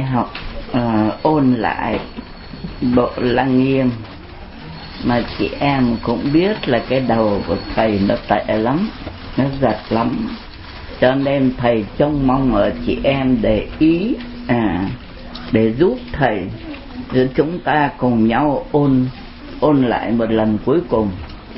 học ôn lại Bộ Lăng Nghiêm, mà chị em cũng biết là cái đầu của thầy nó tệ lắm, nó giật lắm, cho nên thầy trông mong ở chị em để ý để giúp thầy, rồi chúng ta cùng nhau ôn lại một lần cuối cùng.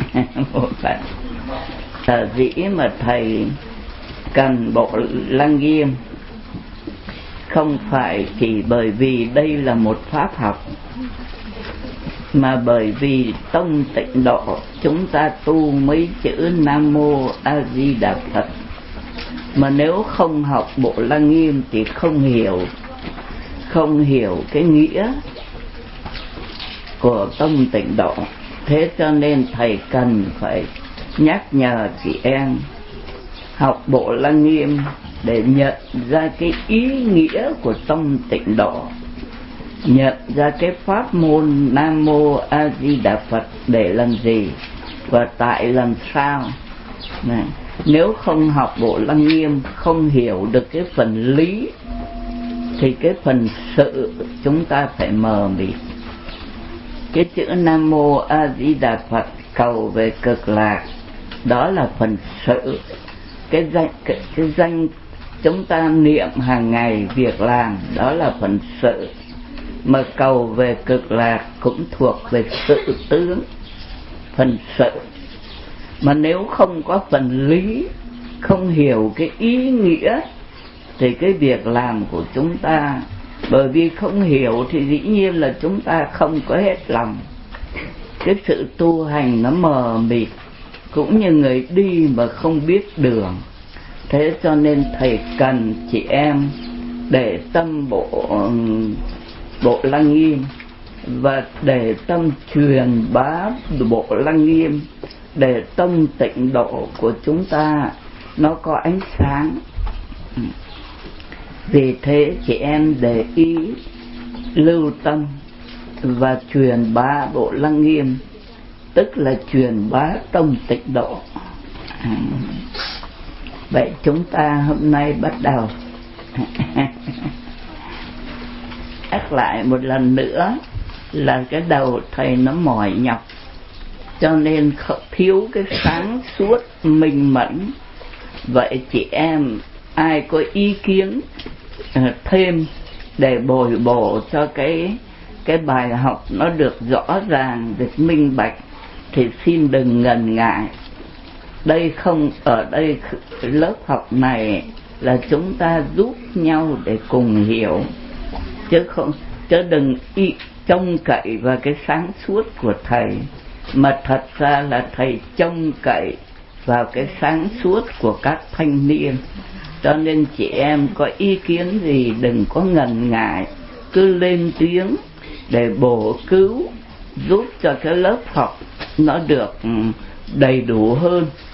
Sở dĩ mà thầy cần Bộ Lăng Nghiêm không phải chỉ bởi vì đây là một pháp học, mà bởi vì tông Tịnh Độ chúng ta tu mấy chữ Nam Mô A Di Đà Phật, mà nếu không học Bộ Lăng Nghiêm thì không hiểu cái nghĩa của tông Tịnh Độ. Thế cho nên thầy cần phải nhắc nhở chị em học Bộ Lăng Nghiêm để nhận ra cái ý nghĩa của tông Tịnh Độ, nhận ra cái pháp môn Nam Mô A Di Đà Phật để làm gì và tại làm sao. Nếu không học Bộ Lăng Nghiêm, không hiểu được cái phần lý thì cái phần sự chúng ta phải mờ mịt. Cái chữ Nam Mô A Di Đà Phật cầu về cực lạc, đó là phần sự. Cái danh chúng ta niệm hàng ngày, việc làm, đó là phần sự. Mà cầu về cực lạc cũng thuộc về sự tướng, phần sự. Mà nếu không có phần lý, không hiểu cái ý nghĩa thì cái việc làm của chúng ta, bởi vì không hiểu thì dĩ nhiên là chúng ta không có hết lòng. Cái sự tu hành nó mờ mịt, cũng như người đi mà không biết đường. Thế cho nên thầy cần chị em để tâm Bộ Lăng Nghiêm, và để tâm truyền bá Bộ Lăng Nghiêm, để tâm Tịnh Độ của chúng ta nó có ánh sáng. Vì thế chị em để ý, lưu tâm và truyền bá Bộ Lăng Nghiêm, tức là truyền bá tông Tịnh Độ. Vậy chúng ta hôm nay bắt đầu. Nhắc lại một lần nữa là cái đầu thầy nó mỏi nhọc, cho nên thiếu cái sáng suốt minh mẫn. Vậy chị em ai có ý kiến thêm để bồi bổ cho cái bài học nó được rõ ràng, được minh bạch, thì xin đừng ngần ngại. Ở đây lớp học này là chúng ta giúp nhau để cùng hiểu, chứ đừng trông cậy vào cái sáng suốt của thầy, mà thật ra là thầy trông cậy vào cái sáng suốt của các thanh niên. Cho nên chị em có ý kiến gì đừng có ngần ngại, cứ lên tiếng để bổ cứu, giúp cho cái lớp học nó được đầy đủ hơn.